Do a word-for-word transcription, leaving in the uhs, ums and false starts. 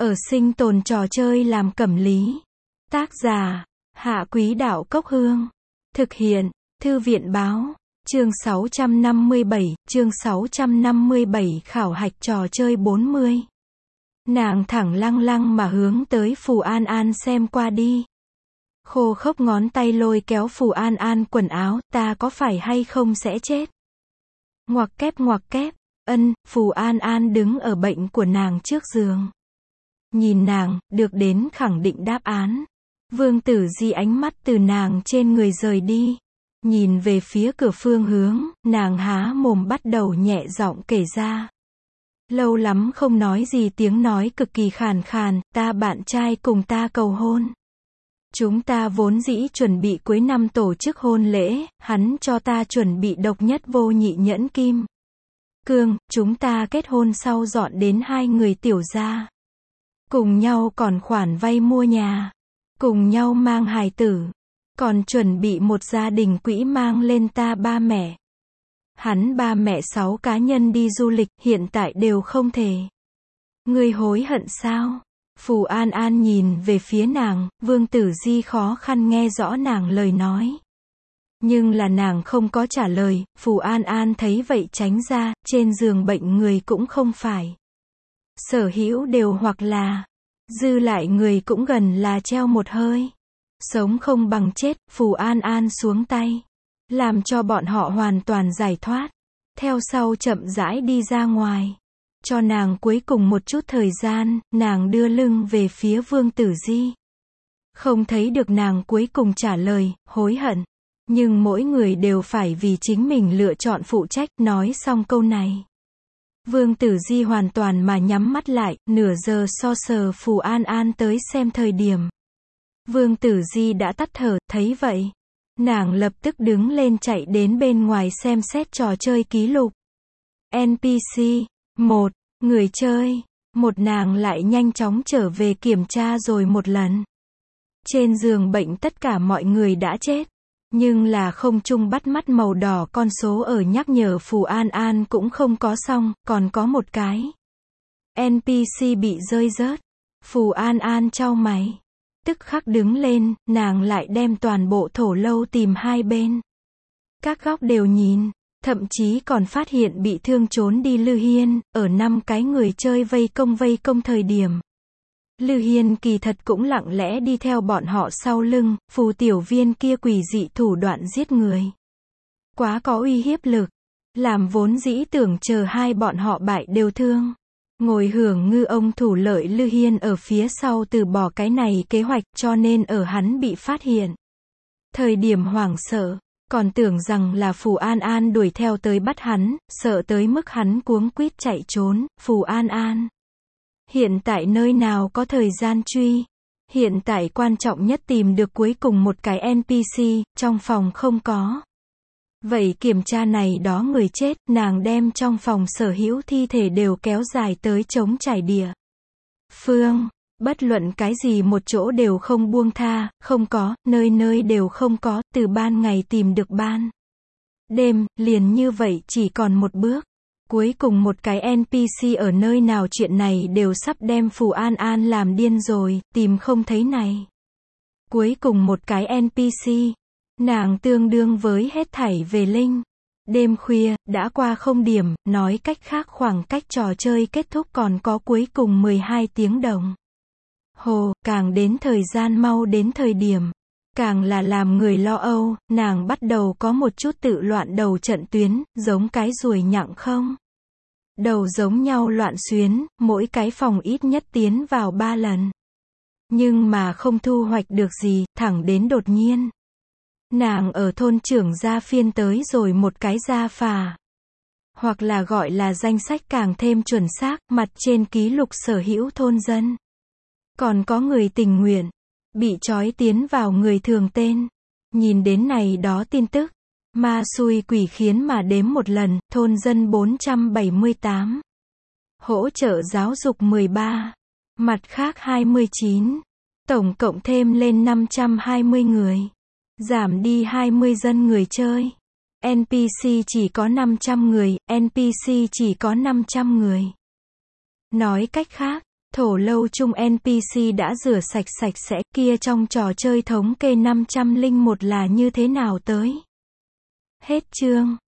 Ở sinh tồn trò chơi làm cẩm lý. Tác giả, Hạ Quý Đạo Cốc Hương. Thực hiện, Thư viện Báo. Chương sáu trăm năm mươi bảy, chương sáu trăm năm mươi bảy khảo hạch trò chơi bốn mươi. Nàng thẳng lăng lăng mà hướng tới Phù An An xem qua đi. Khô khốc ngón tay lôi kéo Phù An An quần áo, ta có phải hay không sẽ chết. Ngoặc kép ngoặc kép, ân, Phù An An đứng ở bệnh của nàng trước giường. Nhìn nàng, được đến khẳng định đáp án. Vương Tử Di ánh mắt từ nàng trên người rời đi. Nhìn về phía cửa phương hướng, nàng há mồm bắt đầu nhẹ giọng kể ra. Lâu lắm không nói gì, tiếng nói cực kỳ khàn khàn, ta bạn trai cùng ta cầu hôn. Chúng ta vốn dĩ chuẩn bị cuối năm tổ chức hôn lễ, hắn cho ta chuẩn bị độc nhất vô nhị nhẫn kim cương, chúng ta kết hôn sau dọn đến hai người tiểu gia. Cùng nhau còn khoản vay mua nhà. Cùng nhau mang hài tử. Còn chuẩn bị một gia đình quỹ mang lên ta ba mẹ. Hắn ba mẹ sáu cá nhân đi du lịch, hiện tại đều không thể. Ngươi hối hận sao? Phù An An nhìn về phía nàng, Vương Tử Di khó khăn nghe rõ nàng lời nói. Nhưng là nàng không có trả lời, Phù An An thấy vậy tránh ra, trên giường bệnh người cũng không phải. Sở hữu đều hoặc là, dư lại người cũng gần là treo một hơi. Sống không bằng chết, Phù An An xuống tay. Làm cho bọn họ hoàn toàn giải thoát. Theo sau chậm rãi đi ra ngoài. Cho nàng cuối cùng một chút thời gian, nàng đưa lưng về phía Vương Tử Di. Không thấy được nàng cuối cùng trả lời, hối hận. Nhưng mỗi người đều phải vì chính mình lựa chọn phụ trách, nói xong câu này. Vương Tử Di hoàn toàn mà nhắm mắt lại, nửa giờ so sờ Phù An An tới xem thời điểm. Vương Tử Di đã tắt thở, thấy vậy. Nàng lập tức đứng lên chạy đến bên ngoài xem xét trò chơi ký lục. en pê xê, một, người chơi, một nàng lại nhanh chóng trở về kiểm tra rồi một lần. Trên giường bệnh tất cả mọi người đã chết. Nhưng là không trung bắt mắt màu đỏ con số ở nhắc nhở Phù An An cũng không có xong, còn có một cái. en pê xê bị rơi rớt. Phù An An chau mày. Tức khắc đứng lên, nàng lại đem toàn bộ thổ lâu tìm hai bên. Các góc đều nhìn, thậm chí còn phát hiện bị thương trốn đi Lư Hiên, ở năm cái người chơi vây công vây công thời điểm. Lư Hiên kỳ thật cũng lặng lẽ đi theo bọn họ sau lưng, Phù tiểu viên kia quỷ dị thủ đoạn giết người. Quá có uy hiếp lực, làm vốn dĩ tưởng chờ hai bọn họ bại đều thương. Ngồi hưởng ngư ông thủ lợi Lư Hiên ở phía sau từ bỏ cái này kế hoạch, cho nên ở hắn bị phát hiện. Thời điểm hoảng sợ, còn tưởng rằng là Phù An An đuổi theo tới bắt hắn, sợ tới mức hắn cuống quýt chạy trốn. Phù An An hiện tại nơi nào có thời gian truy. Hiện tại quan trọng nhất tìm được cuối cùng một cái en pê xê, trong phòng không có. Vậy kiểm tra này đó người chết, nàng đem trong phòng sở hữu thi thể đều kéo dài tới trống trải địa phương. Bất luận cái gì một chỗ đều không buông tha, không có, nơi nơi đều không có, từ ban ngày tìm được ban đêm, liền như vậy chỉ còn một bước. Cuối cùng một cái en pê xê ở nơi nào, chuyện này đều sắp đem Phù An An làm điên rồi, tìm không thấy này. Cuối cùng một cái en pê xê, nàng tương đương với hết thảy về linh. Đêm khuya, đã qua không điểm, nói cách khác khoảng cách trò chơi kết thúc còn có cuối cùng mười hai tiếng đồng. Hồ, càng đến thời gian mau đến thời điểm. Càng là làm người lo âu, nàng bắt đầu có một chút tự loạn đầu trận tuyến, giống cái ruồi nhặng không. Đầu giống nhau loạn xuyến, mỗi cái phòng ít nhất tiến vào ba lần. Nhưng mà không thu hoạch được gì, thẳng đến đột nhiên. Nàng ở thôn trưởng gia phiên tới rồi một cái gia phà. Hoặc là gọi là danh sách càng thêm chuẩn xác, mặt trên ký lục sở hữu thôn dân. Còn có người tình nguyện, bị trói tiến vào người thường tên. Nhìn đến này đó tin tức, ma xui quỷ khiến mà đếm một lần, thôn dân bốn trăm bảy mươi tám. Hỗ trợ giáo dục mười ba. Mặt khác hai mươi chín. Tổng cộng thêm lên năm trăm hai mươi người. Giảm đi hai mươi dân người chơi. en pê xê chỉ có năm trăm người, en pê xê chỉ có năm trăm người. Nói cách khác, Thổ lâu chung en pê xê đã rửa sạch sạch sẽ, kia trong trò chơi thống kê năm trăm linh một là như thế nào tới? Hết chương.